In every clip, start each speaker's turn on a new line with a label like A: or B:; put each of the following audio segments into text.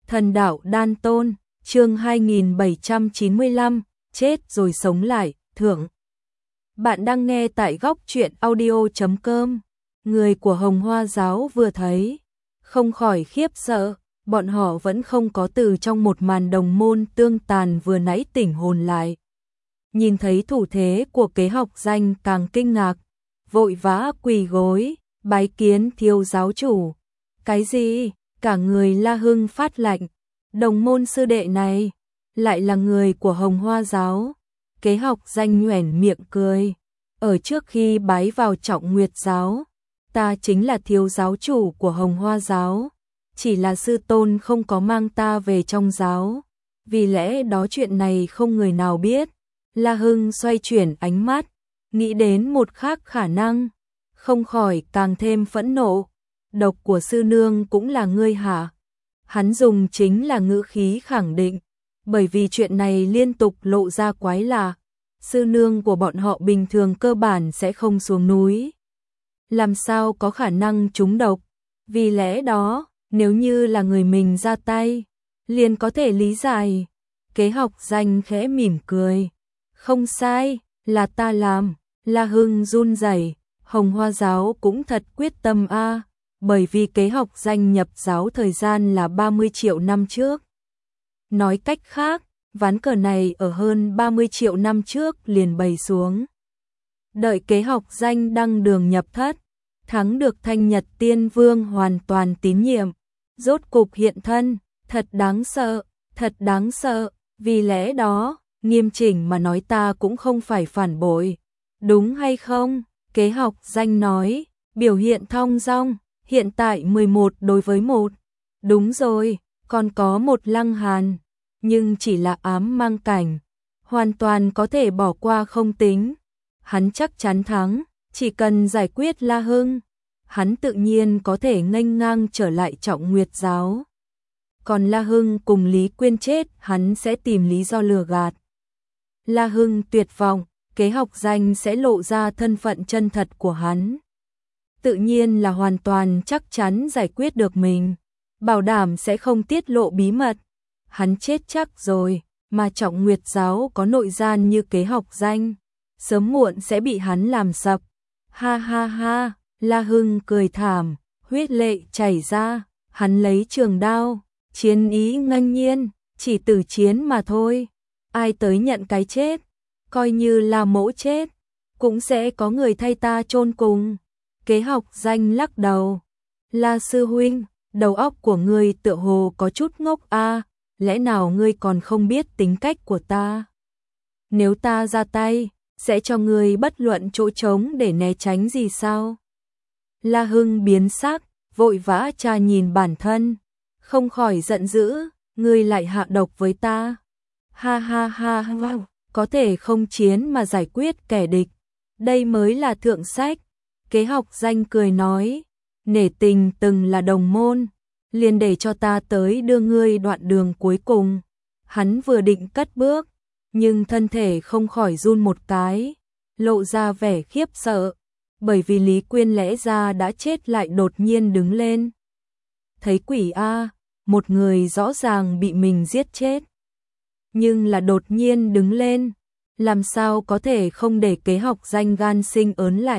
A: Thần đạo đan tôn, chương 2795, chết rồi sống lại, thượng. Bạn đang nghe tại góc truyện audio.com. Người của Hồng Hoa giáo vừa thấy, không khỏi khiếp sợ, bọn họ vẫn không có từ trong một màn đồng môn tương tàn vừa nãy tỉnh hồn lại. Nhìn thấy thủ thế của Kế Học Danh càng kinh ngạc, vội vã quỳ gối, bái kiến Thiếu giáo chủ. Cái gì? Cả người La Hưng phát lạnh, đồng môn sư đệ này lại là người của Hồng Hoa giáo. Kế Học Danh nhoẻn miệng cười, ở trước khi bái vào Trọng Nguyệt giáo, ta chính là thiếu giáo chủ của Hồng Hoa giáo, chỉ là sư tôn không có mang ta về trong giáo, vì lẽ đó chuyện này không người nào biết. La Hưng xoay chuyển ánh mắt, nghĩ đến một khác khả năng, không khỏi càng thêm phẫn nộ. Độc của sư nương cũng là ngươi hả? Hắn dùng chính là ngữ khí khẳng định, bởi vì chuyện này liên tục lộ ra quái lạ. Sư nương của bọn họ bình thường cơ bản sẽ không xuống núi, làm sao có khả năng trúng độc? Vì lẽ đó, nếu như là người mình ra tay, liền có thể lý giải. Kế Học Danh khẽ mỉm cười, không sai, là ta làm. La Hưng run rẩy, Hồng Hoa giáo cũng thật quyết tâm a, bởi vì Kế Học Danh nhập giáo thời gian là 30 triệu năm trước. Nói cách khác, ván cờ này ở hơn 30 triệu năm trước liền bày xuống. Đợi Kế Học Danh đăng đường nhập thất, thắng được Thanh Nhật Tiên Vương hoàn toàn tín nhiệm, rốt cục hiện thân, thật đáng sợ, thật đáng sợ. Vì lẽ đó, nghiêm chỉnh mà nói ta cũng không phải phản bội, đúng hay không? Kế Học Danh nói, biểu hiện thong dong, hiện tại 11 đối với 1. Đúng rồi, còn có một Lăng Hàn, nhưng chỉ là ám mang cảnh, hoàn toàn có thể bỏ qua không tính. Hắn chắc chắn thắng, chỉ cần giải quyết La Hưng, hắn tự nhiên có thể nghênh ngang trở lại Trọng Nguyệt giáo. Còn La Hưng cùng Lý Quyên chết, hắn sẽ tìm lý do lừa gạt. La Hưng tuyệt vọng, Kế Học Danh sẽ lộ ra thân phận chân thật của hắn. Tự nhiên là hoàn toàn chắc chắn giải quyết được mình, bảo đảm sẽ không tiết lộ bí mật. Hắn chết chắc rồi, mà Trọng Nguyệt giáo có nội gian như Kế Học Danh, sớm muộn sẽ bị hắn làm sập. Ha ha ha, La Hưng cười thảm, huyết lệ chảy ra, hắn lấy trường đao, chiến ý nghênh nhiên, chỉ tử chiến mà thôi. Ai tới nhận cái chết, coi như là mẫu chết, cũng sẽ có người thay ta chôn cùng. Kế Học Danh lắc đầu, La sư huynh, đầu óc của ngươi tựa hồ có chút ngốc a, lẽ nào ngươi còn không biết tính cách của ta? Nếu ta ra tay, sẽ cho ngươi bất luận chỗ trống để né tránh gì sao? La Hưng biến sắc, vội vã tra nhìn bản thân, không khỏi giận dữ, ngươi lại hạ độc với ta. Ha ha ha, wow, có thể không chiến mà giải quyết kẻ địch, đây mới là thượng sách. Kế Học Danh cười nói, nể tình từng là đồng môn, liền để cho ta tới đưa ngươi đoạn đường cuối cùng. Hắn vừa định cất bước, nhưng thân thể không khỏi run một cái, lộ ra vẻ khiếp sợ, bởi vì Lý Quyên lẽ ra đã chết lại đột nhiên đứng lên. Thấy quỷ a, một người rõ ràng bị mình giết chết, nhưng là đột nhiên đứng lên, làm sao có thể không để Kế Học Danh gan sinh ớn lạnh.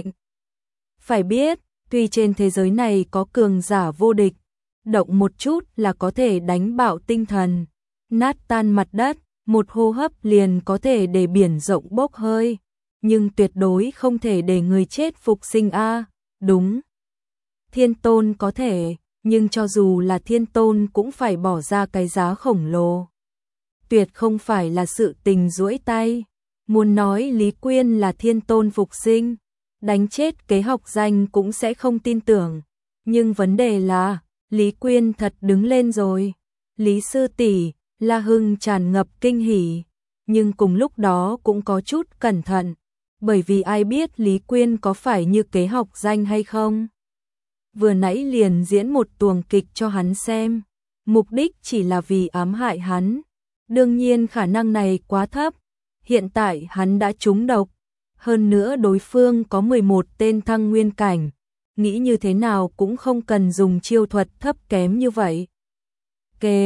A: Phải biết, tuy trên thế giới này có cường giả vô địch, động một chút là có thể đánh bạo tinh thần, nát tan mặt đất, một hô hấp liền có thể để biển rộng bốc hơi, nhưng tuyệt đối không thể để người chết phục sinh a. Đúng, Thiên Tôn có thể, nhưng cho dù là Thiên Tôn cũng phải bỏ ra cái giá khổng lồ. Tuyệt không phải là sự tình duỗi tay. Muốn nói Lý Quyên là Thiên Tôn phục sinh, đánh chết Kế Học Danh cũng sẽ không tin tưởng. Nhưng vấn đề là, Lý Quyên thật đứng lên rồi. Lý sư tỷ, La Hưng tràn ngập kinh hỉ, nhưng cùng lúc đó cũng có chút cẩn thận, bởi vì ai biết Lý Quyên có phải như Kế Học Danh hay không. Vừa nãy liền diễn một tuồng kịch cho hắn xem, mục đích chỉ là vì ám hại hắn. Đương nhiên khả năng này quá thấp, hiện tại hắn đã trúng độc, hơn nữa đối phương có 11 tên thăng nguyên cảnh, nghĩ như thế nào cũng không cần dùng chiêu thuật thấp kém như vậy. Kế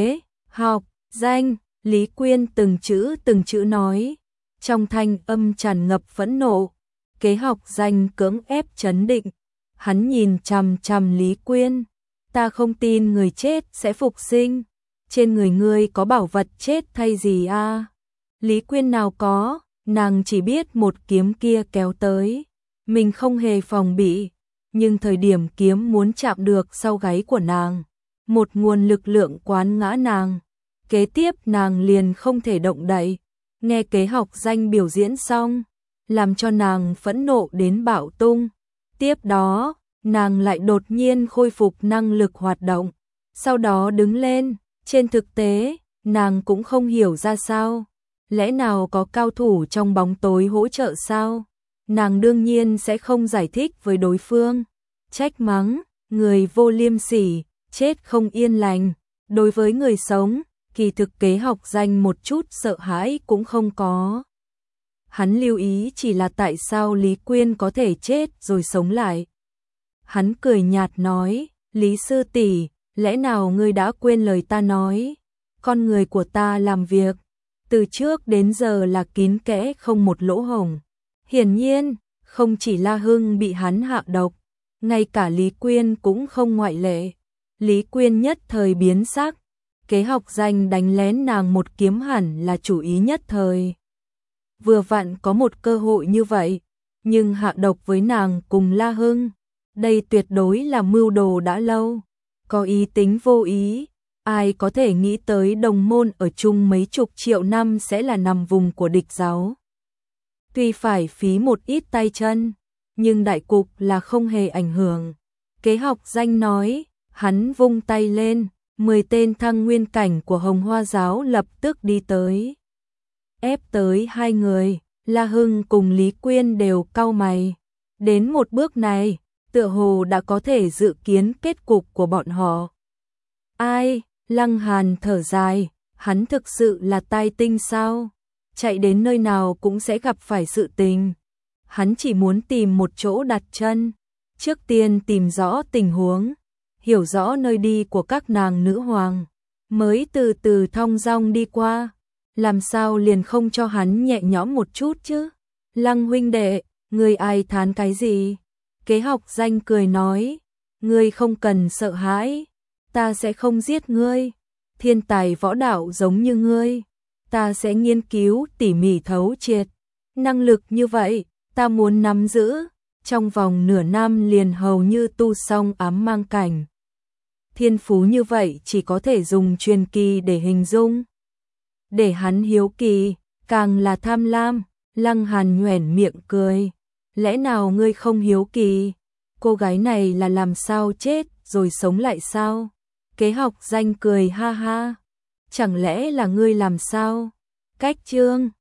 A: học danh, Lý Quyên từng chữ nói, trong thanh âm tràn ngập phẫn nộ. Kế học danh cưỡng ép trấn định, hắn nhìn chằm chằm Lý Quyên, ta không tin người chết sẽ phục sinh, trên người ngươi có bảo vật chết thay gì a? Lý Quyên nào có, nàng chỉ biết một kiếm kia kéo tới, mình không hề phòng bị, nhưng thời điểm kiếm muốn chạm được sau gáy của nàng, một nguồn lực lượng quán ngã nàng, kế tiếp nàng liền không thể động đậy. Nghe Kế học danh biểu diễn xong, làm cho nàng phẫn nộ đến bạo tung. Tiếp đó, nàng lại đột nhiên khôi phục năng lực hoạt động, sau đó đứng lên. Trên thực tế, nàng cũng không hiểu ra sao, lẽ nào có cao thủ trong bóng tối hỗ trợ sao? Nàng đương nhiên sẽ không giải thích với đối phương, trách mắng, người vô liêm sỉ, chết không yên lành. Đối với người sống, kỳ thực Kế học danh một chút sợ hãi cũng không có. Hắn lưu ý chỉ là tại sao Lý Quyên có thể chết rồi sống lại. Hắn cười nhạt nói, Lý sư tỷ, lẽ nào ngươi đã quên lời ta nói? Con người của ta làm việc, từ trước đến giờ là kín kẽ không một lỗ hổng. Hiển nhiên, không chỉ La Hưng bị hắn hạ độc, ngay cả Lý Quyên cũng không ngoại lệ. Lý Quyên nhất thời biến sắc, Kế học danh đánh lén nàng một kiếm hẳn là chủ ý nhất thời. Vừa vặn có một cơ hội như vậy, nhưng hạ độc với nàng cùng La Hưng, đây tuyệt đối là mưu đồ đã lâu, có ý tính vô ý, ai có thể nghĩ tới đồng môn ở chung mấy chục triệu năm sẽ là nằm vùng của địch giáo. Tuy phải phí một ít tay chân, nhưng đại cục là không hề ảnh hưởng. Kế học danh nói, hắn vung tay lên, 10 tên thăng nguyên cảnh của Hồng Hoa giáo lập tức đi tới. Ép tới hai người, La Hưng cùng Lý Quyên đều cau mày. Đến một bước này, tựa hồ đã có thể dự kiến kết cục của bọn họ. Ai? Lăng Hàn thở dài, hắn thực sự là tai tinh sao? Chạy đến nơi nào cũng sẽ gặp phải sự tình. Hắn chỉ muốn tìm một chỗ đặt chân, trước tiên tìm rõ tình huống, hiểu rõ nơi đi của các nàng nữ hoàng, mới từ từ thong dong đi qua. Làm sao liền không cho hắn nhẹ nhõm một chút chứ? Lăng huynh đệ, ngươi ai thán cái gì? Kế học danh cười nói, ngươi không cần sợ hãi, ta sẽ không giết ngươi. Thiên tài võ đạo giống như ngươi, ta sẽ nghiên cứu tỉ mỉ thấu triệt. Năng lực như vậy, ta muốn nắm giữ, trong vòng nửa năm liền hầu như tu xong ám mang cảnh. Thiên phú như vậy chỉ có thể dùng truyền kỳ để hình dung. Để hắn hiếu kỳ, càng là tham lam. Lăng Hàn nhoẻn miệng cười, lẽ nào ngươi không hiếu kỳ? Cô gái này là làm sao chết rồi sống lại sao? Kế học danh cười ha ha, chẳng lẽ là ngươi làm sao? Cách chương